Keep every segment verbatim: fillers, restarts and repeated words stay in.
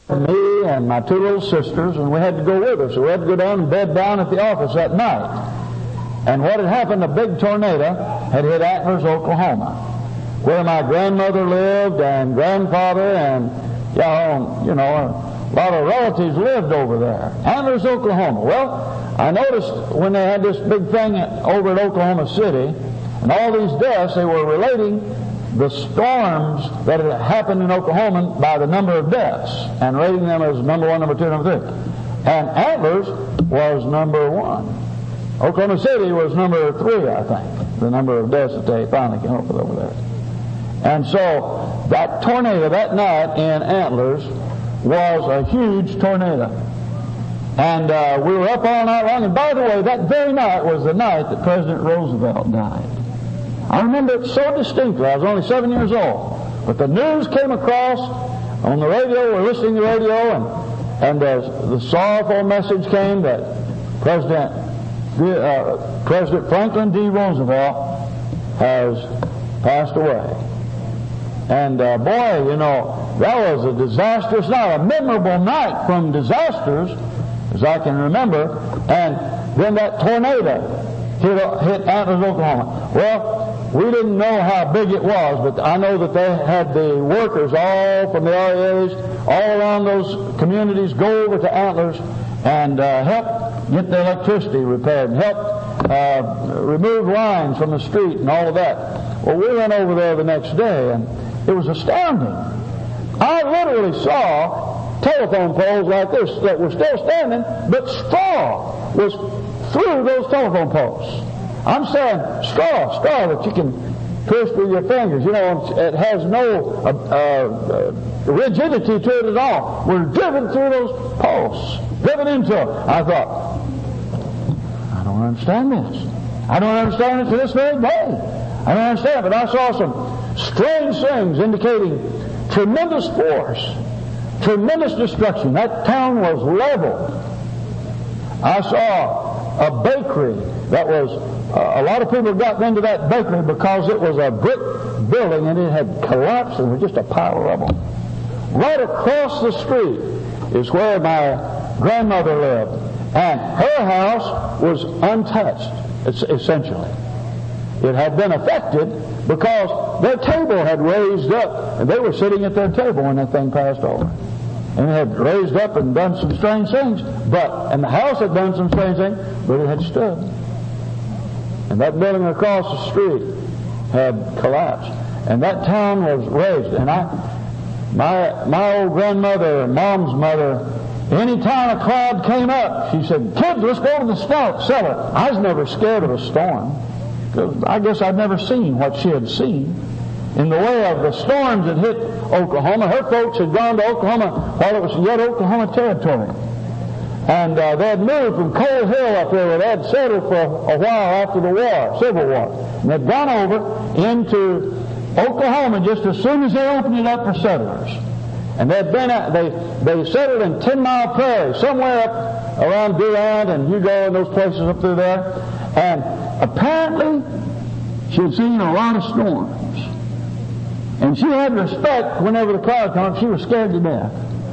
Me and my two little sisters, and we had to go with her. So we had to go down and bed down at the office that night. And what had happened, a big tornado had hit Antlers, Oklahoma, where my grandmother lived and grandfather and, you know, a lot of relatives lived over there. Antlers, Oklahoma. Well, I noticed when they had this big thing over at Oklahoma City, and all these deaths, they were relating the storms that had happened in Oklahoma by the number of deaths, and rating them as number one, number two, number three. And Antlers was number one. Oklahoma City was number three, I think, the number of deaths that they finally came up with over there. And so that tornado that night in Antlers was a huge tornado. And uh, we were up all night long. And by the way, that very night was the night that President Roosevelt died. I remember it so distinctly. I was only seven years old. But the news came across on the radio. We're listening to the radio, and, and uh, the sorrowful message came that President, uh, President Franklin D. Roosevelt has passed away. And uh, boy, you know, that was a disastrous night, a memorable night from disasters, as I can remember. And then that tornado hit, hit Antlers, Oklahoma. Well, we didn't know how big it was, but I know that they had the workers all from the R E As, all around those communities, go over to Antlers and uh, help get the electricity repaired and help uh, remove lines from the street and all of that. Well, we went over there the next day, and it was astounding. I literally saw telephone poles like this that were still standing, but straw was through those telephone posts. I'm saying straw, straw that you can twist with your fingers. You know, it has no uh, uh, rigidity to it at all. We're driven through those posts, driven into it. I thought, I don't understand this. I don't understand it to this very day. I don't understand it, but I saw some strange things indicating tremendous force, tremendous destruction. That town was leveled. I saw a bakery that was, uh, a lot of people got into that bakery because it was a brick building and it had collapsed and it was just a pile of rubble. Right across the street is where my grandmother lived, and her house was untouched, essentially. It had been affected because their table had raised up, and they were sitting at their table when that thing passed over. And it had raised up and done some strange things, but, and the house had done some strange things, but it had stood. And that building across the street had collapsed. And that town was raised. And I, my, my old grandmother, Mom's mother, any time a cloud came up, she said, "Kids, let's go to the cellar." I was never scared of a storm, because I guess I'd never seen what she had seen in the way of the storms that hit Oklahoma. Her folks had gone to Oklahoma while it was yet Oklahoma territory. And uh, they had moved from Coal Hill up there where they had settled for a, a while after the war, Civil War. And they'd gone over into Oklahoma just as soon as they opened it up for settlers. And they'd been at, they they settled in Ten Mile Prairie, somewhere up around Durant and Hugo and those places up through there. And apparently she had seen a lot of storms. And she had respect whenever the cloud came. She was scared to death.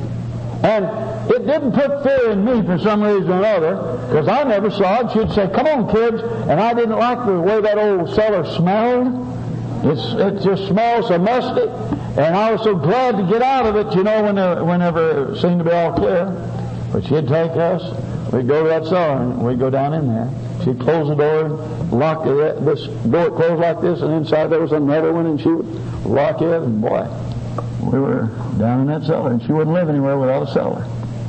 And it didn't put fear in me for some reason or another, because I never saw it. She'd say, "Come on, kids." And I didn't like the way that old cellar smelled. It's, it just smelled so musty. And I was so glad to get out of it, you know, whenever, whenever it seemed to be all clear. But she'd take us, we'd go to that cellar, and we'd go down in there. She'd close the door and lock it. This door closed like this, and inside there was another one, and she would lock it, and boy, we were down in that cellar, and she wouldn't live anywhere without a cellar.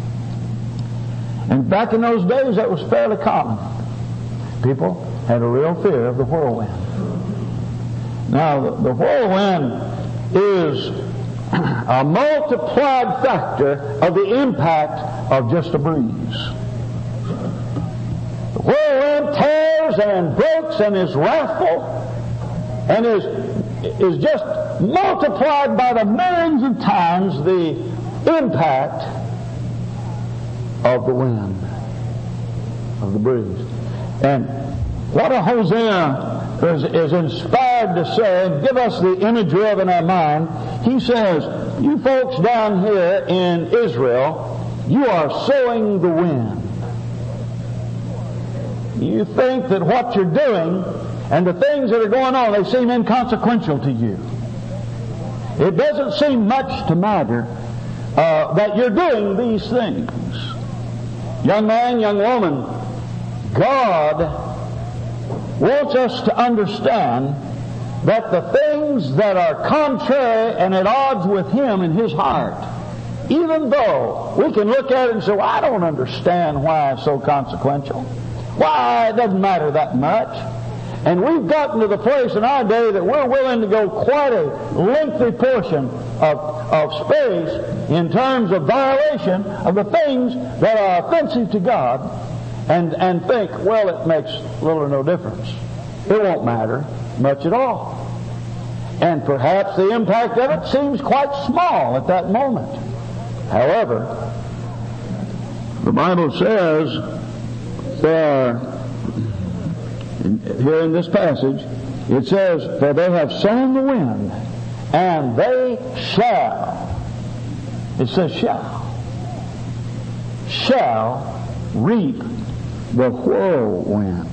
And back in those days, that was fairly common. People had a real fear of the whirlwind. Now, the, the whirlwind is a multiplied factor of the impact of just a breeze. The whirlwind tears and breaks and is wrathful and is, is just multiplied by the millions of times the impact of the wind, of the breeze. And what a Hosea is, is inspired desired to say and give us the imagery of in our mind, he says, you folks down here in Israel, you are sowing the wind. You think that what you're doing and the things that are going on, they seem inconsequential to you. It doesn't seem much to matter uh, that you're doing these things. Young man, young woman, God wants us to understand that the things that are contrary and at odds with Him in His heart, even though we can look at it and say, well, I don't understand why it's so consequential. Why, it doesn't matter that much. And we've gotten to the place in our day that we're willing to go quite a lengthy portion of, of space in terms of violation of the things that are offensive to God, and, and think, well, it makes little or no difference. It won't matter much at all. And perhaps the impact of it seems quite small at that moment. However, the Bible says there, here in this passage, it says, for they have sown the wind, and they shall, it says shall, shall reap the whirlwind.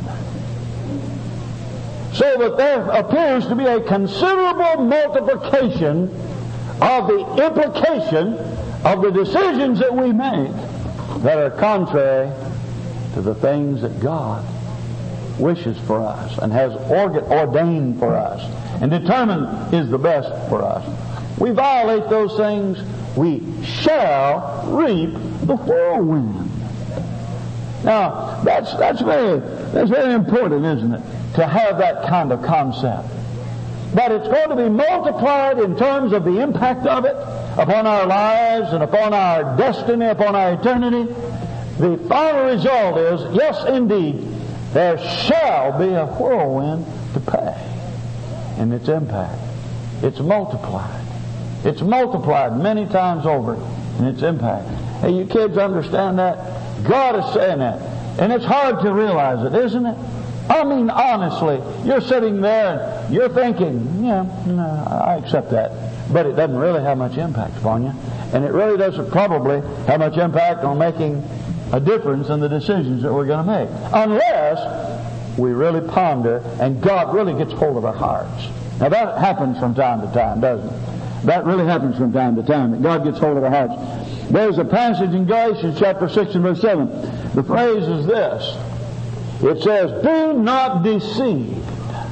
So that there appears to be a considerable multiplication of the implication of the decisions that we make that are contrary to the things that God wishes for us and has ordained for us and determined is the best for us. We violate those things, we shall reap the whirlwind. Now, that's that's very that's very important, isn't it? To have that kind of concept. But it's going to be multiplied in terms of the impact of it upon our lives and upon our destiny, upon our eternity. The final result is, yes, indeed, there shall be a whirlwind to pay in its impact. It's multiplied. It's multiplied many times over in its impact. Hey, you kids understand that? God is saying that. And it's hard to realize it, isn't it? I mean, honestly, you're sitting there and you're thinking, yeah, no, I accept that. But it doesn't really have much impact upon you. And it really doesn't probably have much impact on making a difference in the decisions that we're going to make. Unless we really ponder and God really gets hold of our hearts. Now that happens from time to time, doesn't it? That really happens from time to time, that God gets hold of our hearts. There's a passage in Galatians chapter six and verse seven. The phrase is this. It says, be not deceived.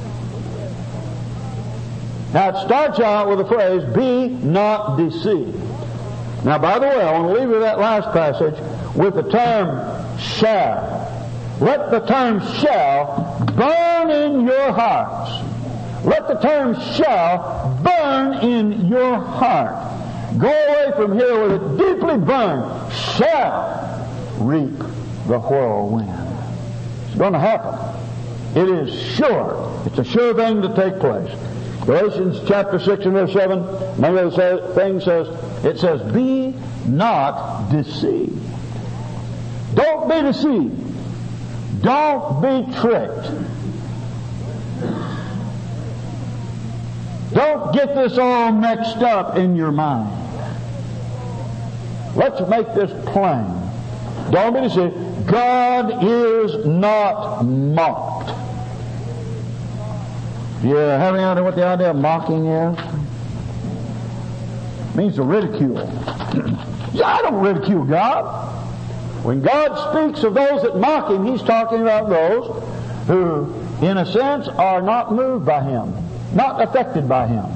Now it starts out with the phrase, be not deceived. Now, by the way, I want to leave you that last passage with the term shall. Let the term shall burn in your hearts. Let the term shall burn in your heart. Go away from here with it deeply burned. Shall reap the whirlwind. It's going to happen. It is sure. It's a sure thing to take place. Galatians chapter six and verse seven, another thing says, it says, be not deceived. Don't be deceived. Don't be tricked. Don't get this all mixed up in your mind. Let's make this plain. Don't be deceived. God is not mocked. Do you have any idea what the idea of mocking is? It means to ridicule. I don't ridicule God. When God speaks of those that mock Him, He's talking about those who, in a sense, are not moved by Him, not affected by Him.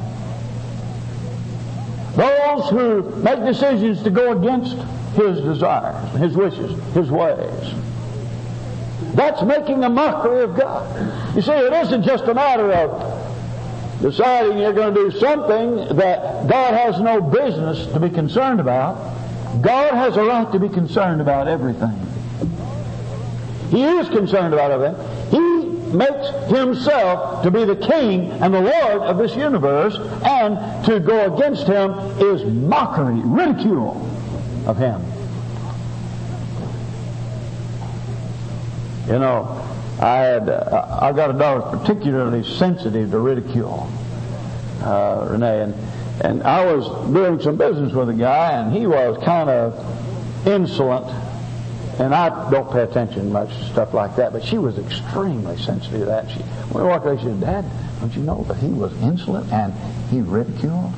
Those who make decisions to go against His desires, His wishes, His ways. That's making a mockery of God. You see, it isn't just a matter of deciding you're going to do something that God has no business to be concerned about. God has a right to be concerned about everything. He is concerned about everything. He makes Himself to be the King and the Lord of this universe, and to go against Him is mockery, ridicule of Him. You know, I had uh, I got a daughter particularly sensitive to ridicule, uh, Renee, and and I was doing some business with a guy, and he was kind of insolent, and I don't pay attention much to stuff like that, but she was extremely sensitive to that. She, when we walked away, she said, "Dad, don't you know that he was insolent and he ridiculed?"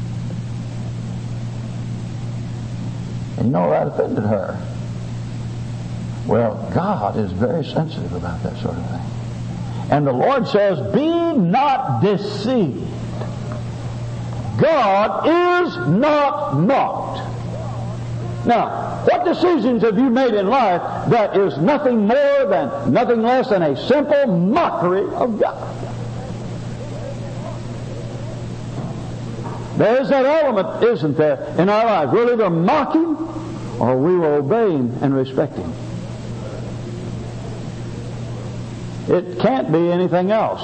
And you know, that offended her. Well, God is very sensitive about that sort of thing. And the Lord says, "Be not deceived. God is not mocked." Now, what decisions have you made in life that is nothing more than, nothing less than a simple mockery of God? There is that element, isn't there, in our lives? We'll either mock Him or we will obey Him and respect Him. It can't be anything else.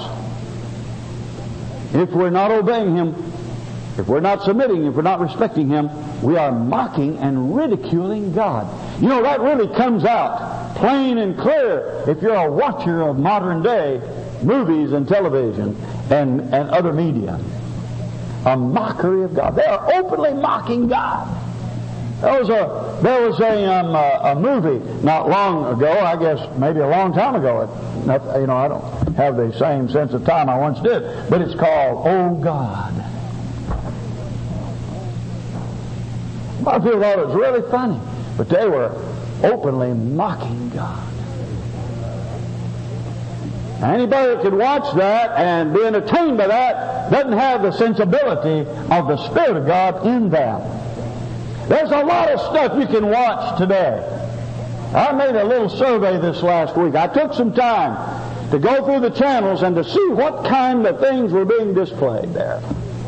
If we're not obeying Him, if we're not submitting, if we're not respecting Him, we are mocking and ridiculing God. You know, that really comes out plain and clear if you're a watcher of modern day movies and television and, and other media. A mockery of God. They are openly mocking God. There was a there was a um, a, a movie not long ago, I guess maybe a long time ago. It, not, you know, I don't have the same sense of time I once did, but it's called Oh God. A lot of people thought it was really funny, but they were openly mocking God. Now, anybody that could watch that and be entertained by that doesn't have the sensibility of the Spirit of God in them. There's a lot of stuff you can watch today. I made a little survey this last week. I took some time to go through the channels and to see what kind of things were being displayed there.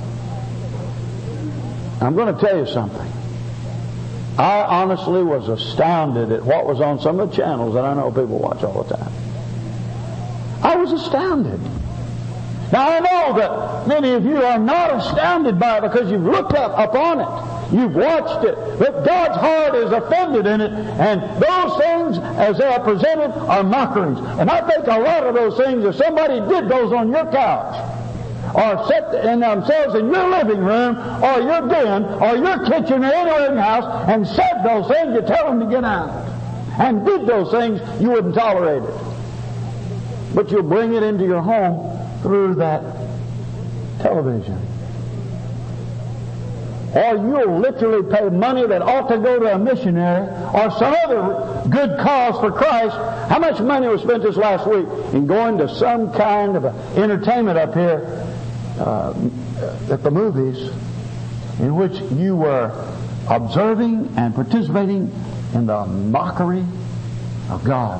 I'm going to tell you something. I honestly was astounded at what was on some of the channels that I know people watch all the time. I was astounded. Now I know that many of you are not astounded by it because you've looked up upon it. You've watched it. But God's heart is offended in it. And those things, as they are presented, are mockeries. And I think a lot of those things, if somebody did those on your couch, or set in themselves in your living room, or your den, or your kitchen, or anywhere in the house, and said those things, you tell them to get out. And did those things, you wouldn't tolerate it. But you'll bring it into your home through that television. Or you'll literally pay money that ought to go to a missionary or some other good cause for Christ. How much money was spent this last week in going to some kind of a entertainment up here uh, at the movies in which you were observing and participating in the mockery of God?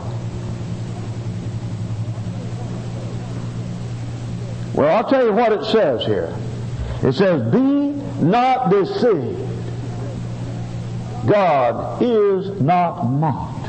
Well, I'll tell you what it says here. It says, "Be not deceived. God is not mocked."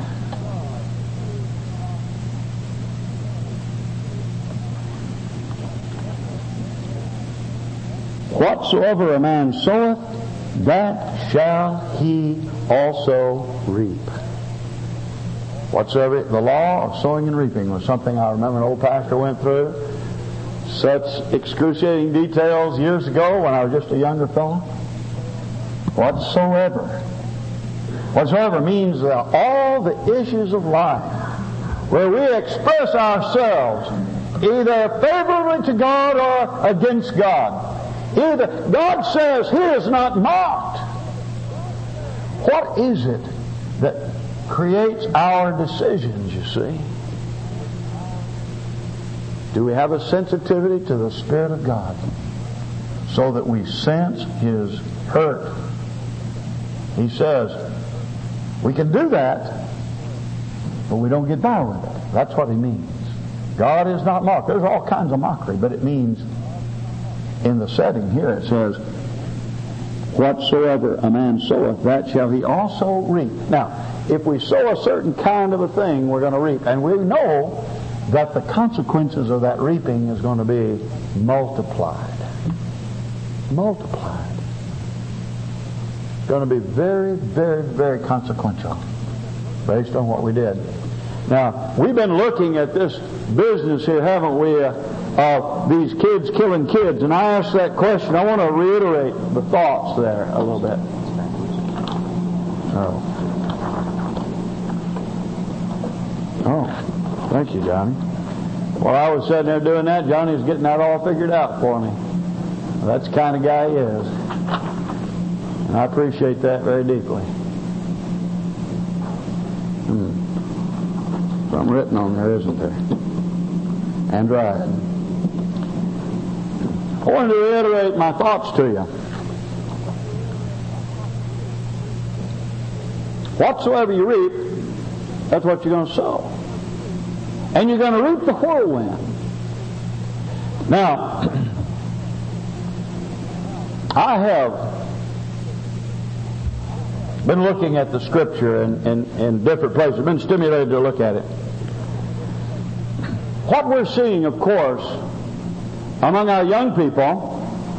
Whatsoever a man soweth, that shall he also reap. Whatsoever, the law of sowing and reaping was something I remember an old pastor went through. Such excruciating details years ago when I was just a younger fellow. Whatsoever. Whatsoever means that all the issues of life where we express ourselves either favorably to God or against God. Either God says He is not mocked. What is it that creates our decisions, you see? Do we have a sensitivity to the Spirit of God so that we sense His hurt? He says we can do that, but we don't get by with it. That's what He means. God is not mocked. There's all kinds of mockery, but it means in the setting here it says, "Whatsoever a man soweth, that shall he also reap." Now, if we sow a certain kind of a thing, we're going to reap. And we know that the consequences of that reaping is going to be multiplied. Multiplied. It's going to be very, very, very consequential based on what we did. Now, we've been looking at this business here, haven't we, uh, of these kids killing kids. And I asked that question. I want to reiterate the thoughts there a little bit. Oh. Oh, thank you, Johnny. While I was sitting there doing that, Johnny was getting that all figured out for me. Well, that's the kind of guy he is. And I appreciate that very deeply. Hmm. Something written on there, isn't there? And right. I wanted to reiterate my thoughts to you. Whatsoever you reap, that's what you're going to sow. And you're going to reap the whirlwind. Now, I have been looking at the Scripture in, in, in different places, been stimulated to look at it. What we're seeing, of course, among our young people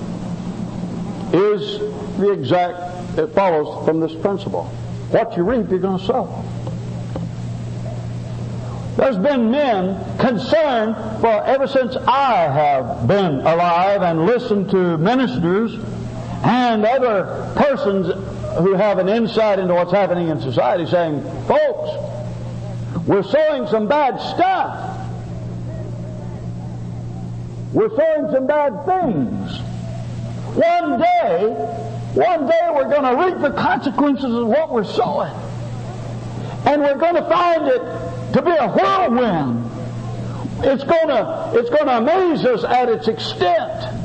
is the exact, it follows from this principle. What you reap, you're going to sow. There's been men concerned for ever since I have been alive and listened to ministers and other persons who have an insight into what's happening in society saying, folks, we're sowing some bad stuff. We're sowing some bad things. One day, one day we're going to reap the consequences of what we're sowing. And we're going to find it to be a whirlwind. It's going to, it's going to amaze us at its extent.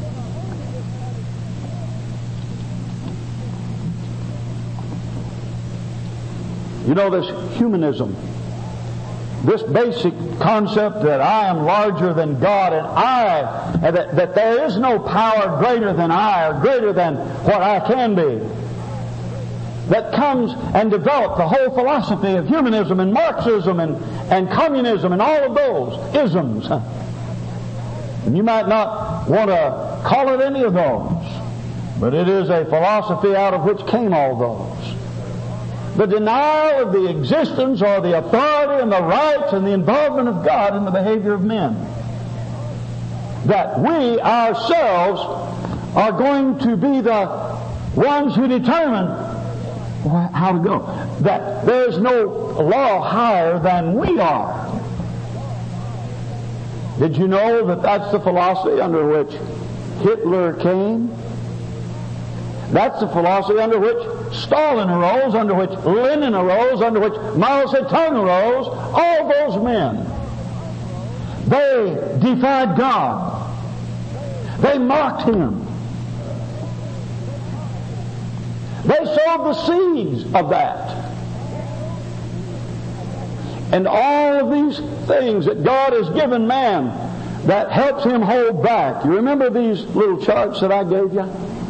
You know, this humanism, this basic concept that I am larger than God and I, and that, that there is no power greater than I or greater than what I can be, that comes and developed the whole philosophy of humanism and Marxism and, and communism and all of those isms. And you might not want to call it any of those, but it is a philosophy out of which came all those. The denial of the existence or the authority and the rights and the involvement of God in the behavior of men. That we ourselves are going to be the ones who determine how to go. That there's no law higher than we are. Did you know that that's the philosophy under which Hitler came? That's the philosophy under which Stalin arose, under which Lenin arose, under which Mao Zedong arose. All those men, they defied God. They mocked Him. They sowed the seeds of that. And all of these things that God has given man that helps him hold back. You remember these little charts that I gave you?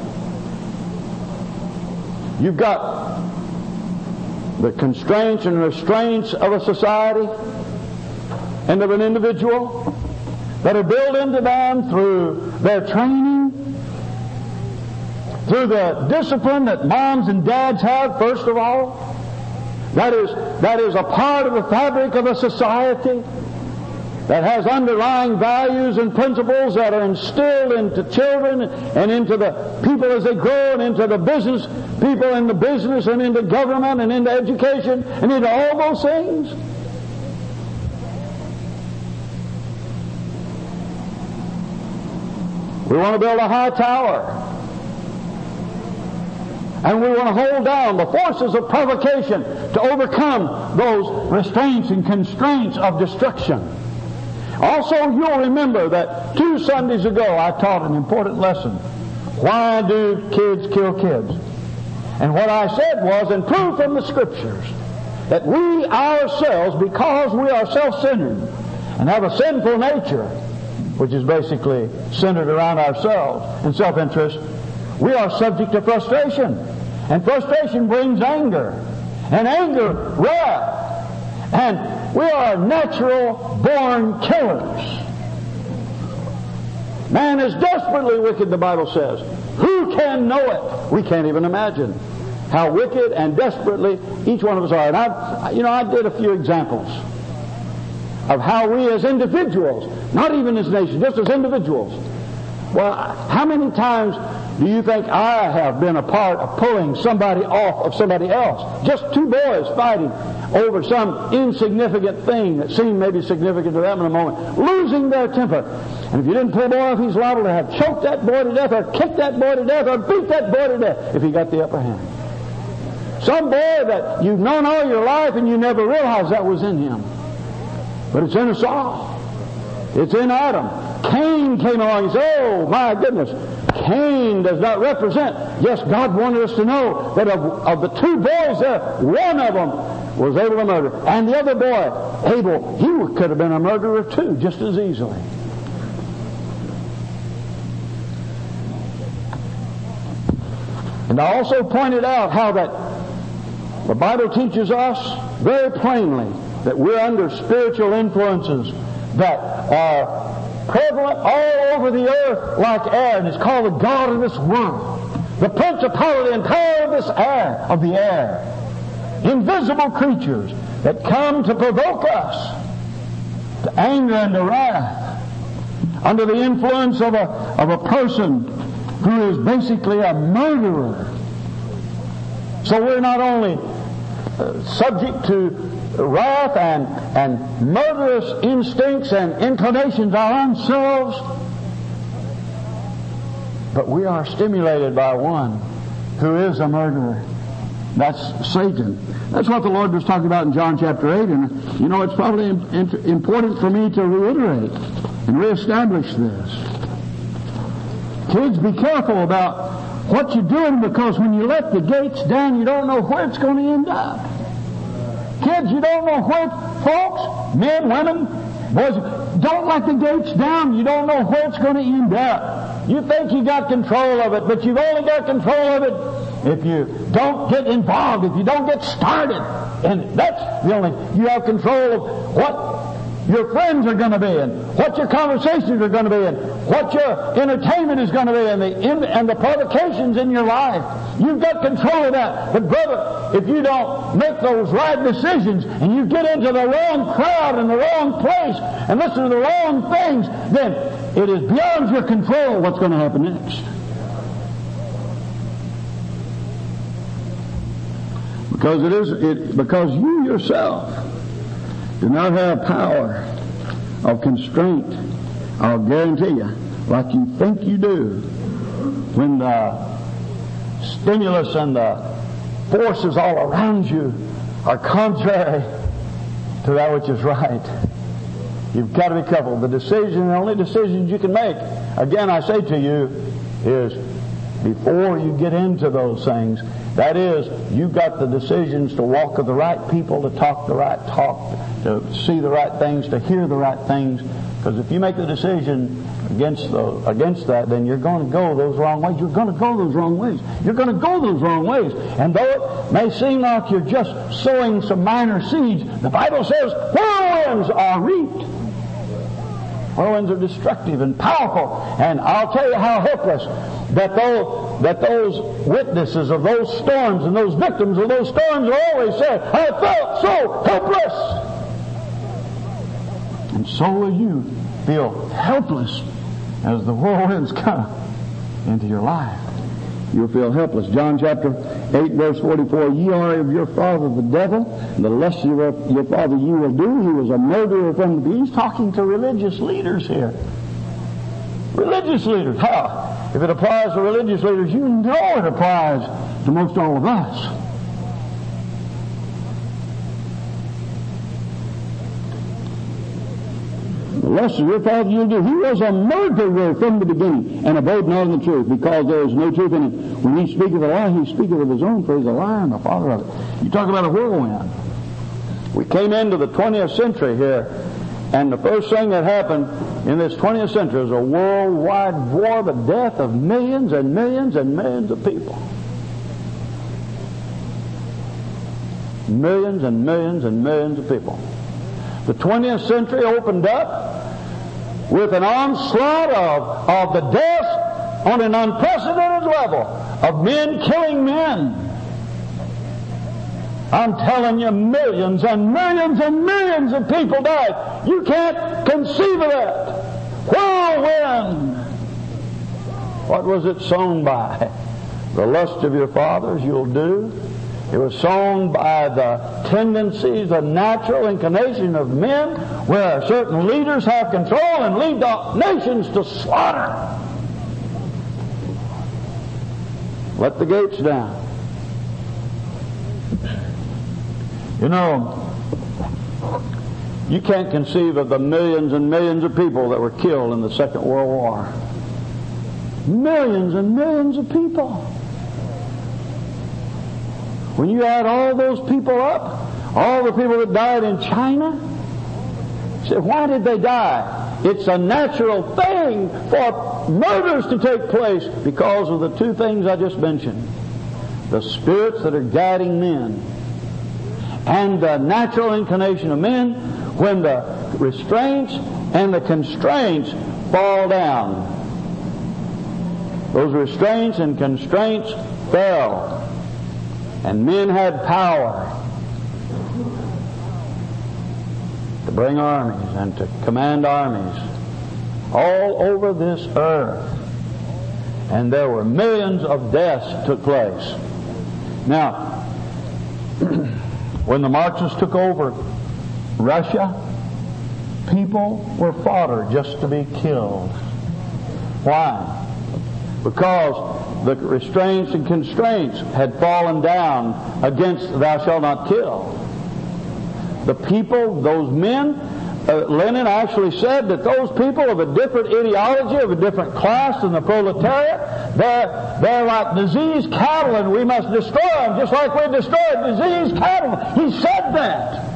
You've got the constraints and restraints of a society and of an individual that are built into them through their training, through the discipline that moms and dads have, first of all. That is, that is a part of the fabric of a society that has underlying values and principles that are instilled into children and into the people as they grow and into the business people in the business and into government and into education and into all those things. We want to build a high tower. And we want to hold down the forces of provocation to overcome those restraints and constraints of destruction. Also, you'll remember that two Sundays ago I taught an important lesson. Why do kids kill kids? And what I said was, and proved from the Scriptures, that we ourselves, because we are self-centered and have a sinful nature, which is basically centered around ourselves and self-interest, we are subject to frustration. And frustration brings anger. And anger, wrath. And we are natural born killers. Man is desperately wicked, the Bible says. Who can know it? We can't even imagine how wicked and desperately each one of us are. And I, you know, I did a few examples of how we as individuals, not even as nations, just as individuals. Well, how many times do you think I have been a part of pulling somebody off of somebody else? Just two boys fighting over some insignificant thing that seemed maybe significant to them in a moment, losing their temper. And if you didn't pull the boy off, he's liable to have choked that boy to death, or kicked that boy to death, or beat that boy to death if he got the upper hand. Some boy that you've known all your life and you never realized that was in him. But it's in us all. It's in Adam. Cain came along and said, oh my goodness, Cain does not represent. Yes, God wanted us to know that of, of the two boys there, one of them was able to murder. And the other boy, Abel, he could have been a murderer too, just as easily. And I also pointed out how that the Bible teaches us very plainly that we're under spiritual influences that are prevalent all over the earth like air, and it's called the God of this world, the principality and power of this air, of the air. Invisible creatures that come to provoke us to anger and to wrath under the influence of a, of a person who is basically a murderer. So we're not only uh, subject to wrath and, and murderous instincts and inclinations our own selves, but we are stimulated by one who is a murderer. That's Satan. That's what the Lord was talking about in John chapter eight, and you know, it's probably important for me to reiterate and reestablish this. Kids, be careful about what you're doing, because when you let the gates down, you don't know where it's going to end up. Kids, you don't know where, folks, men, women, boys, don't let the gates down. You don't know where it's going to end up. You think you got control of it, but you've only got control of it if you don't get involved, if you don't get started. And that's the only, you have control of what your friends are going to be, and what your conversations are going to be, and what your entertainment is going to be, and the and the provocations in your life. You've got control of that. But brother, if you don't make those right decisions, and you get into the wrong crowd and the wrong place, and listen to the wrong things, then it is beyond your control what's going to happen next. Because it is it because you yourself do not have power of constraint, I'll guarantee you, like you think you do, when the stimulus and the forces all around you are contrary to that which is right. You've got to be careful. The decision, the only decisions you can make, again I say to you, is before you get into those things. That is, you've got the decisions to walk with the right people, to talk the right talk, to see the right things, to hear the right things. Because if you make the decision against the, against that, then you're going to go those wrong ways. You're going to go those wrong ways. You're going to go those wrong ways. And though it may seem like you're just sowing some minor seeds, the Bible says whirlwinds are reaped. Whirlwinds are destructive and powerful. And I'll tell you how helpless that those, that those witnesses of those storms and those victims of those storms always say, I felt so helpless. And so will you feel helpless as the whirlwinds come into your life. You'll feel helpless. John chapter eight verse forty-four, ye are of your father the devil, and the lust of your, your father you will do. He was a murderer from the beginning. He's talking to religious leaders here. Religious leaders. How? If it applies to religious leaders, you know it applies to most all of us. The lust of your father you'll do. He was a murderer from the beginning, and abode not in the truth, because there is no truth in him. When he speaketh a lie, he speaketh of his own, for he is a liar and the father of it. You talk about a whirlwind. We came into the twentieth century here, and the first thing that happened in this twentieth century was a worldwide war, the death of millions and millions and millions of people. Millions and millions and millions of people. The twentieth century opened up with an onslaught of, of the death on an unprecedented level of men killing men. I'm telling you, millions and millions and millions of people died. You can't conceive of that. Whirlwind. What was it sown by? The lust of your fathers you'll do. It was sown by the tendencies, the natural inclination of men, where certain leaders have control and lead the nations to slaughter. Let the gates down. You know, you can't conceive of the millions and millions of people that were killed in the Second World War. Millions and millions of people. When you add all those people up, all the people that died in China, you say, why did they die? It's a natural thing for murders to take place because of the two things I just mentioned. The spirits that are guiding men and the natural inclination of men when the restraints and the constraints fall down. Those restraints and constraints fell. And men had power to bring armies and to command armies all over this earth. And there were millions of deaths took place. Now, when the Marxists took over Russia, people were fodder just to be killed. Why? Because the restraints and constraints had fallen down against thou shalt not kill. The people, those men, uh, Lenin actually said that those people of a different ideology, of a different class than the proletariat, they're, they're like diseased cattle and we must destroy them just like we destroyed diseased cattle. He said that.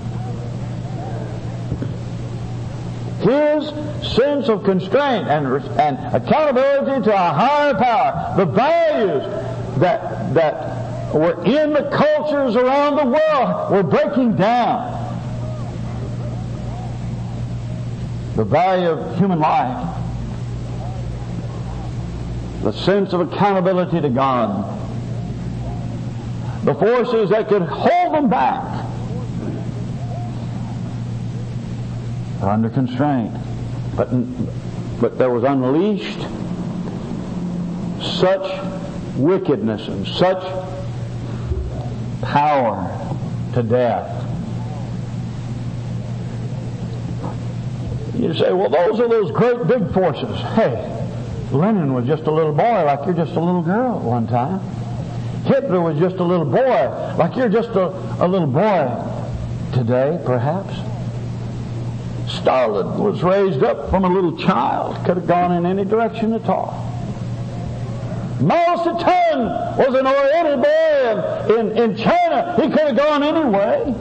His sense of constraint and, and accountability to a higher power, the values that, that were in the cultures around the world were breaking down. The value of human life, the sense of accountability to God, the forces that could hold them back are under constraint. But, but there was unleashed such wickedness and such power to death. You say, well, those are those great big forces. Hey, Lenin was just a little boy like you're just a little girl at one time. Hitler was just a little boy like you're just a, a little boy today, perhaps. Stalin was raised up from a little child. Could have gone in any direction at all. Mao Zedong was an Oriental boy in, in China. He could have gone any way.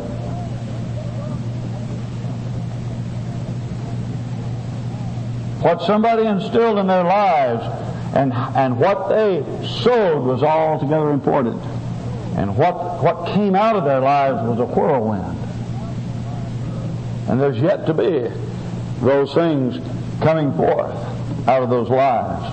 What somebody instilled in their lives and, and what they sowed was altogether important. And what, what came out of their lives was a whirlwind. And there's yet to be those things coming forth out of those lives.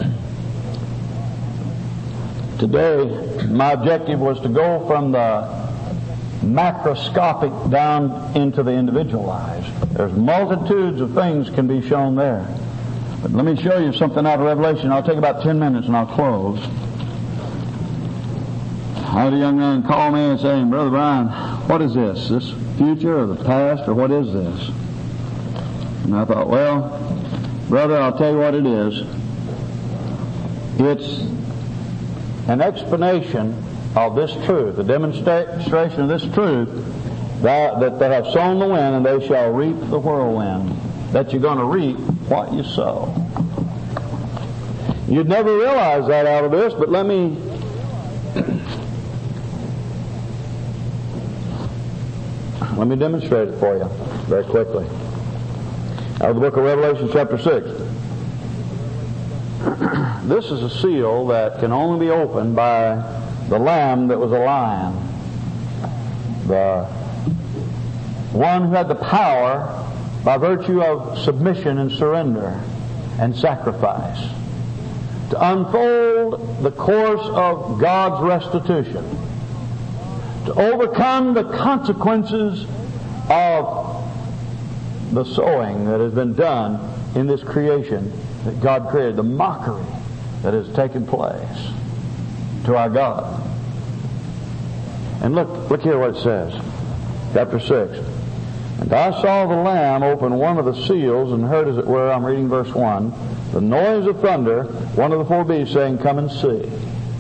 Today, my objective was to go from the macroscopic down into the individual lives. There's multitudes of things can be shown there. But let me show you something out of Revelation. I'll take about ten minutes and I'll close. I had a young man call me and say, Brother Brian, what is this? This future or the past or what is this? And I thought, well, brother, I'll tell you what it is. It's an explanation of this truth, a demonstration of this truth, that, that they have sown the wind and they shall reap the whirlwind. That you're going to reap what you sow. You'd never realize that out of this, but let me let me demonstrate it for you very quickly. Out of the book of Revelation chapter six. This is a seal that can only be opened by the Lamb that was a lion. The one who had the power by virtue of submission and surrender and sacrifice to unfold the course of God's restitution, to overcome the consequences of the sowing that has been done in this creation that God created, the mockery that has taken place to our God. And look, look here what it says. Chapter six. And I saw the Lamb open one of the seals, and heard, as it were, I'm reading verse one, the noise of thunder, one of the four beasts saying, Come and see.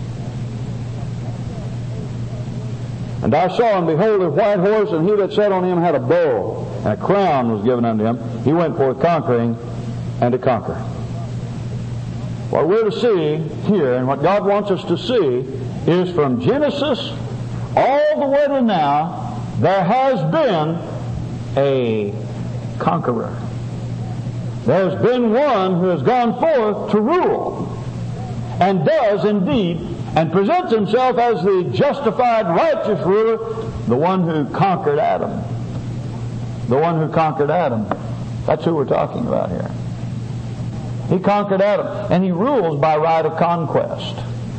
And I saw, and behold, a white horse, and he that sat on him had a bow, and a crown was given unto him. He went forth conquering and to conquer. What we're to see here, and what God wants us to see, is from Genesis all the way to now, there has been a conqueror. There's been one who has gone forth to rule, and does indeed, and presents himself as the justified, righteous ruler, the one who conquered Adam. The one who conquered Adam. That's who we're talking about here. He conquered Adam, and he rules by right of conquest.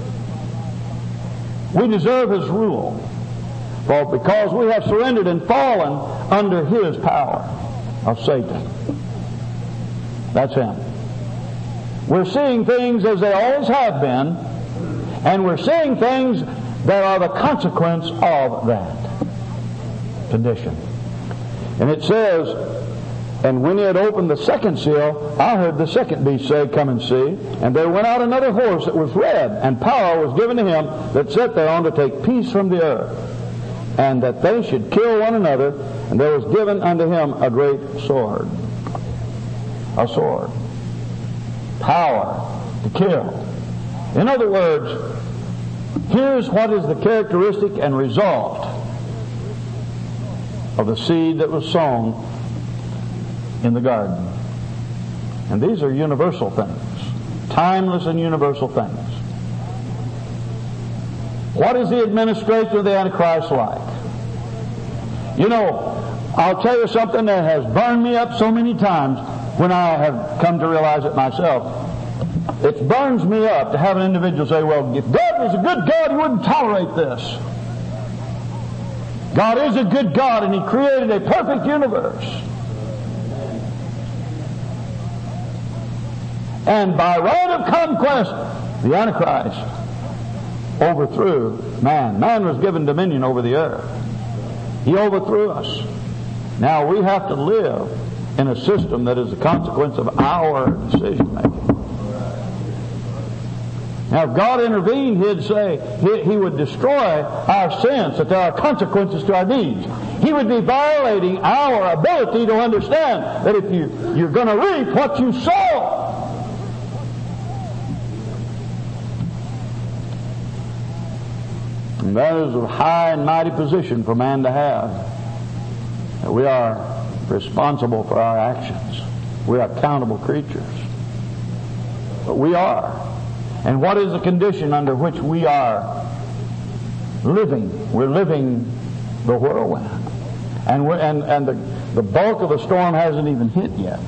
We deserve his rule, for because we have surrendered and fallen under his power of Satan. That's him. We're seeing things as they always have been, and we're seeing things that are the consequence of that condition. And it says, and when he had opened the second seal, I heard the second beast say, Come and see. And there went out another horse that was red, and power was given to him that sat thereon to take peace from the earth, and that they should kill one another. And there was given unto him a great sword. A sword. Power to kill. In other words, here's what is the characteristic and result of the seed that was sown in the garden. And these are universal things, timeless and universal things. What is the administration of the Antichrist like? You know, I'll tell you something that has burned me up so many times when I have come to realize it myself. It burns me up to have an individual say, well, if God was a good God, he wouldn't tolerate this. God is a good God, and he created a perfect universe. And by right of conquest, the Antichrist overthrew man. Man was given dominion over the earth. He overthrew us. Now we have to live in a system that is the consequence of our decision making. Now if God intervened, he'd say he, he would destroy our sins, that there are consequences to our deeds. He would be violating our ability to understand that if you, you're going to reap what you sow. And that is a high and mighty position for man to have. That we are responsible for our actions. We are accountable creatures. But we are. And what is the condition under which we are living? We're living the whirlwind. And we're, and, and the, the bulk of the storm hasn't even hit yet.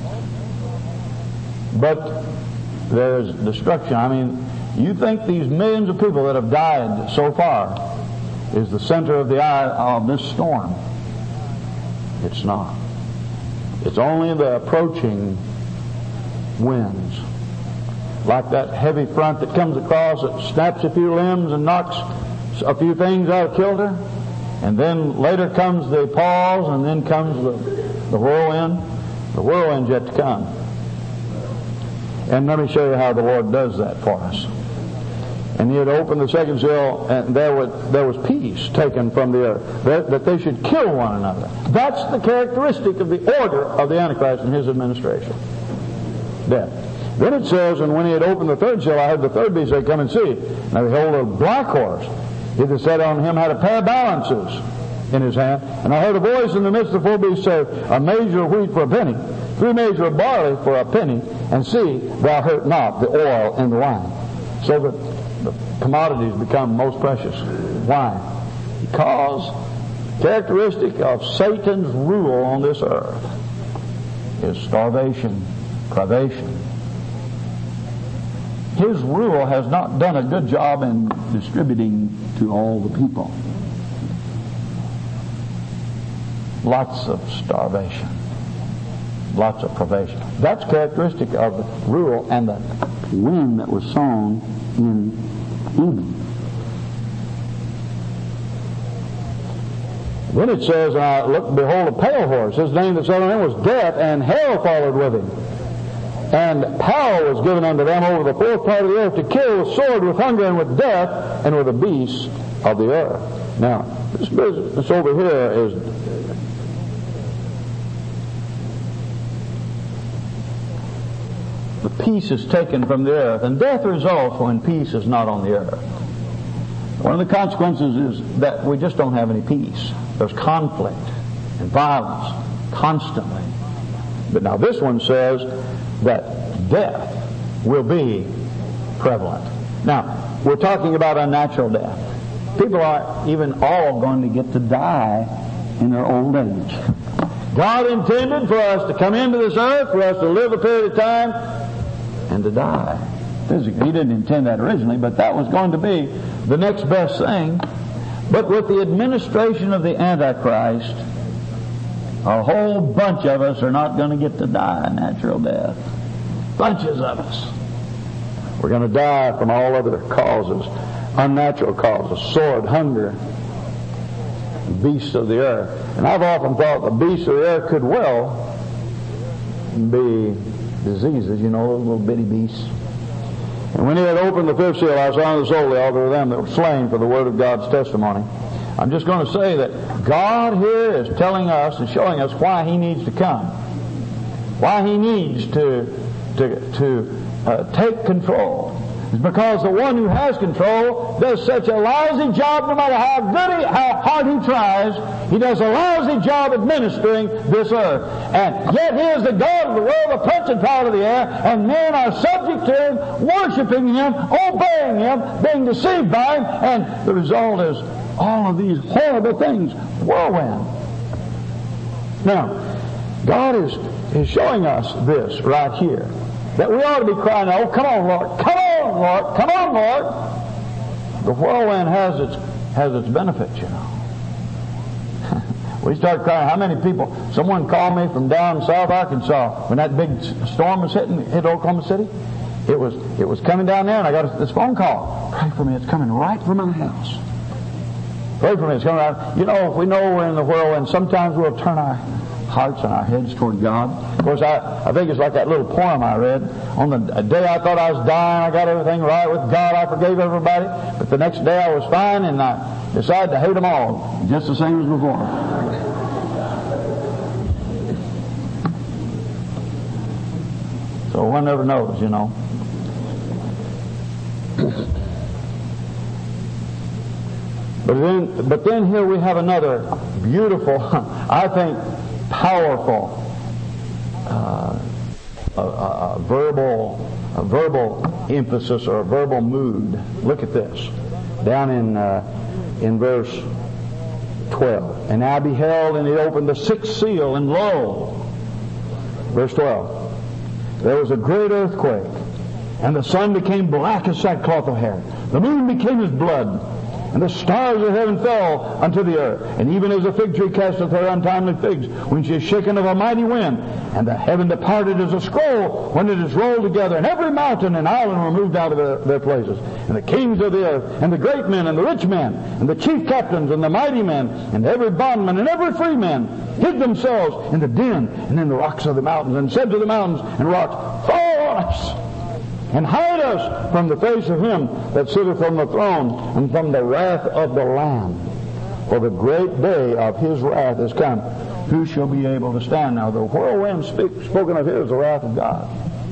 But there's destruction. I mean, you think these millions of people that have died so far is the center of the eye of this storm? It's not. It's only the approaching winds. Like that heavy front that comes across, it snaps a few limbs and knocks a few things out of kilter. And then later comes the pause, and then comes the, the whirlwind. The whirlwind's yet to come. And let me show you how the Lord does that for us. And he had opened the second seal, and there was, there was peace taken from the earth, that, that they should kill one another. That's the characteristic of the order of the Antichrist and his administration. Death. Then it says, and when he had opened the third seal, I heard the third beast say, Come and see. Now behold, a black horse. He that sat on him had a pair of balances in his hand. And I heard a voice in the midst of the four beasts say, A measure of wheat for a penny, three measures of barley for a penny, and see, thou hurt not the oil and the wine. So that the commodities become most precious. Why? Because characteristic of Satan's rule on this earth is starvation, privation. His rule has not done a good job in distributing to all the people. lots of starvation, lots of privation. That's characteristic of the rule and the wind that was sown in Eden. Then it says, uh, look, behold, a pale horse. His name that sat on him was Death, and hell followed with him. And power was given unto them over the fourth part of the earth to kill with sword, with hunger, and with death, and with the beasts of the earth. Now, this business over here is the peace is taken from the earth, and death results when peace is not on the earth. One of the consequences is that we just don't have any peace. There's conflict and violence constantly. But now this one says that death will be prevalent. Now, we're talking about unnatural death. People are even all going to get to die in their old age. God intended for us to come into this earth, for us to live a period of time, and to die physically. He didn't intend that originally, but that was going to be the next best thing. But with the administration of the Antichrist, a whole bunch of us are not going to get to die a natural death. Bunches of us. We're going to die from all other causes, unnatural causes, sword, hunger, beasts of the earth. And I've often thought the beasts of the earth could well be diseases, you know, those little bitty beasts. And when he had opened the fifth seal, I saw the soul of the altar of them that were slain for the word of God's testimony. I'm just going to say that God here is telling us and showing us why he needs to come. Why he needs to, to, to uh, take control. It's because the one who has control does such a lousy job, no matter how good he, how hard he tries, he does a lousy job administering this earth. And yet he is the God of the world, the prince and power of the air, and men are subject to him, worshiping him, obeying him, being deceived by him, and the result is all of these horrible things. Whirlwind. Now, God is, is showing us this right here. That we ought to be crying, oh, come on, Lord, come on, Lord, come on, Lord. The whirlwind has its has its benefits, you know. We start crying. How many people? Someone called me from down in South Arkansas when that big storm was hitting hit Oklahoma City. It was it was coming down there, and I got this phone call. Pray for me. It's coming right from my house. Pray for me. It's coming out. You know, if we know we're in the whirlwind, sometimes we'll turn our hearts and our heads toward God. Of course, I, I think it's like that little poem I read. On the day I thought I was dying, I got everything right with God, I forgave everybody. But the next day I was fine, and I decided to hate them all, just the same as before. So one never knows, you know. But then, but then here we have another beautiful, I think, powerful uh, a, a, a verbal a verbal emphasis or a verbal mood. Look at this down in uh, in verse twelve. And I beheld, and he opened the sixth seal, and lo, verse twelve, there was a great earthquake, and the sun became black as sackcloth of hair. The moon became as blood, and the stars of heaven fell unto the earth. And even as a fig tree casteth her untimely figs, when she is shaken of a mighty wind, and the heaven departed as a scroll when it is rolled together, and every mountain and island were moved out of their, their places. And the kings of the earth, and the great men, and the rich men, and the chief captains, and the mighty men, and every bondman, and every free man, hid themselves in the den and in the rocks of the mountains, and said to the mountains and rocks, fall on us, and hide us from the face of him that sitteth on the throne, and from the wrath of the Lamb. For the great day of his wrath is come. Who shall be able to stand? Now, the whirlwind speak, spoken of here is the wrath of God.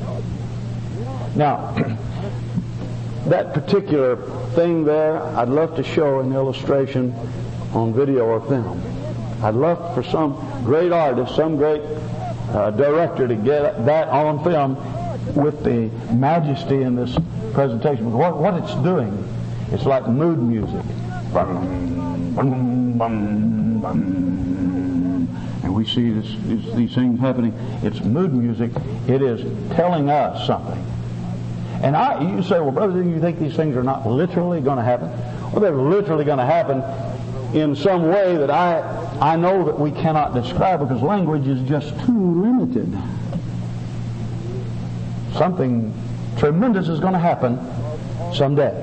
Now, that particular thing there, I'd love to show an illustration on video or film. I'd love for some great artist, some great uh, director to get that on film with the majesty in this presentation. What, what it's doing, it's like mood music. Bum, bum, bum, bum. And we see this, these, these things happening. It's mood music. It is telling us something. And I, you say, well, brother, do you think these things are not literally going to happen? Well, they're literally going to happen in some way that I I know that we cannot describe because language is just too limited. Something tremendous is going to happen someday.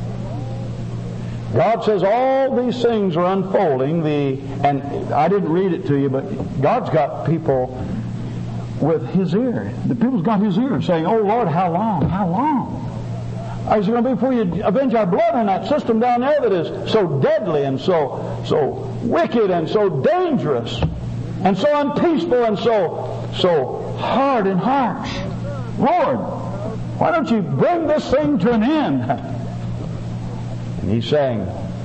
God says all these things are unfolding. The and I didn't read it to you, but God's got people with His ear. The people's got His ear saying, "Oh Lord, how long? How long? Is it going to be before you avenge our blood in that system down there that is so deadly and so so wicked and so dangerous and so unpeaceful and so so hard and harsh? Lord, why don't you bring this thing to an end?" And He's saying,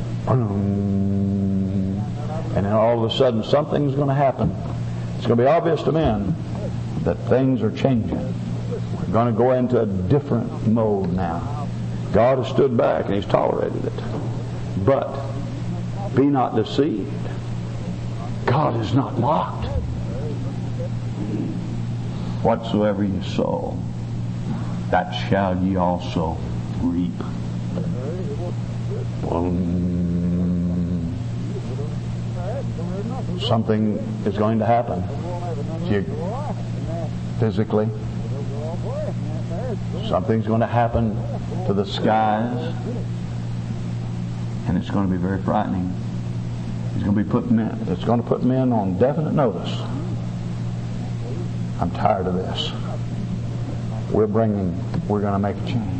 and then all of a sudden something's going to happen. It's going to be obvious to men that things are changing. We're going to go into a different mode now. God has stood back and He's tolerated it. But be not deceived. God is not mocked. Whatsoever you sow, that shall ye also reap. Um, something is going to happen physically. Something's going to happen to the skies, and it's going to be very frightening. It's going to be put men, it's going to put men on definite notice. I'm tired of this. We're bringing, we're going to make a change.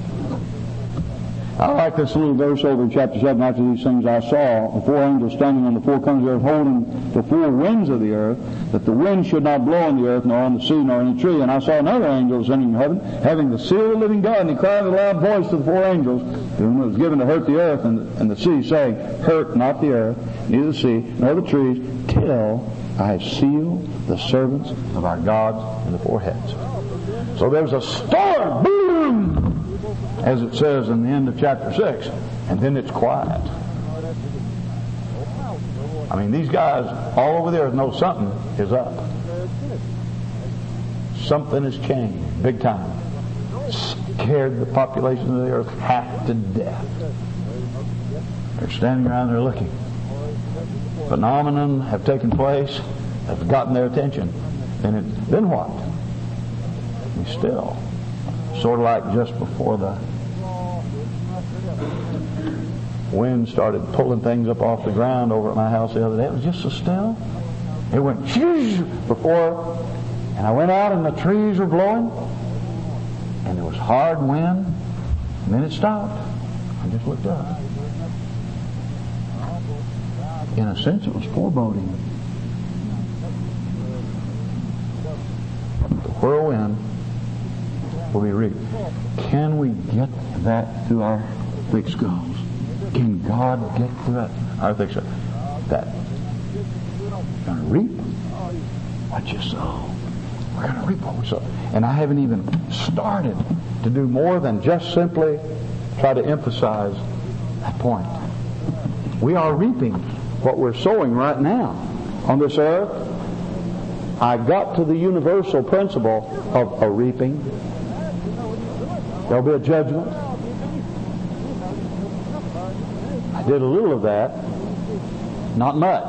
I like this little verse over in chapter seven. After these things I saw the four angels standing on the four corners of the earth, holding the four winds of the earth, that the wind should not blow on the earth, nor on the sea, nor any tree. And I saw another angel ascending from heaven, having the seal of the living God, and he cried with a loud voice to the four angels, to whom it was given to hurt the earth and the, and the sea, saying, Hurt not the earth, neither the sea, nor the trees, till I have sealed the servants of our God in the foreheads. So there's a storm, boom, as it says in the end of chapter six, and then it's quiet. I mean, these guys all over there know something is up. Something has changed big time. Scared the population of the earth half to death. They're standing around there looking. Phenomenon have taken place, have gotten their attention. And it, then what? We still, sort of like just before the wind started pulling things up off the ground over at my house the other day. It was just so still. It went shoosh before, and I went out and the trees were blowing, and there was hard wind, and then it stopped. I just looked up. In a sense, it was foreboding. The whirlwind will be reaped. Can we get that through our thick skulls? Can God get through that? Our thick skulls. That we're going to reap what you sow. We're going to reap what we sow. And I haven't even started to do more than just simply try to emphasize that point. We are reaping what we're sowing right now on this earth. I got to the universal principle of a reaping. There'll be a judgment. I did a little of that. Not much.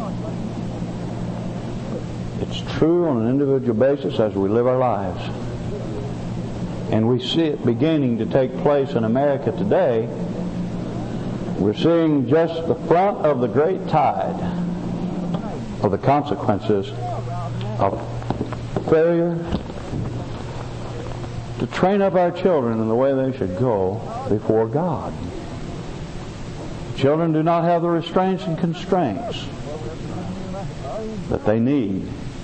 It's true on an individual basis as we live our lives. And we see it beginning to take place in America today. We're seeing just the front of the great tide of the consequences of failure to train up our children in the way they should go before God. Children do not have the restraints and constraints that they need.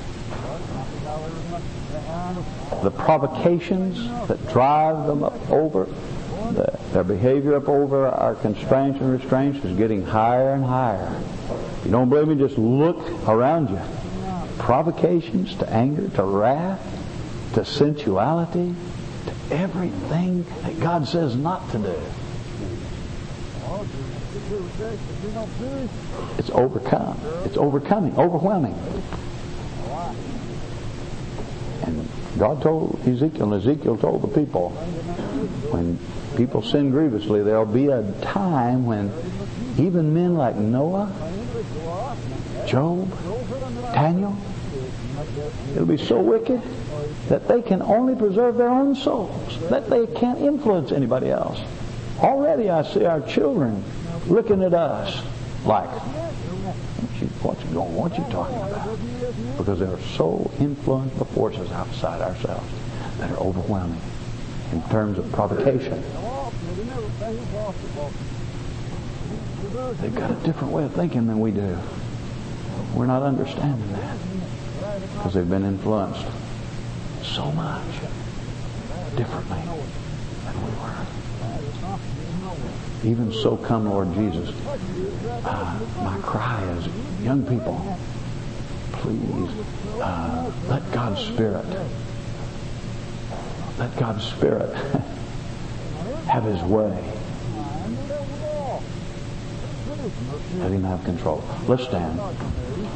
The provocations that drive them up over, the, their behavior up over our constraints and restraints is getting higher and higher. You don't believe me? Just look around you. Provocations to anger, to wrath, to sensuality, to everything that God says not to do. It's overcome. It's overcoming, overwhelming. And God told Ezekiel, and Ezekiel told the people, when people sin grievously, there'll be a time when Even men like Noah, Job, Daniel. It'll be so wicked that they can only preserve their own souls, that they can't influence anybody else. Already I see our children looking at us like, what's going, what you talking about? Because they're so influenced by forces outside ourselves that are overwhelming in terms of provocation. They've got a different way of thinking than we do. We're not understanding that because they've been influenced so much differently than we were. Even so, come, Lord Jesus. Uh, my cry is, young people, please uh, let God's Spirit, let God's Spirit have His way. Let Him have control. Let's stand.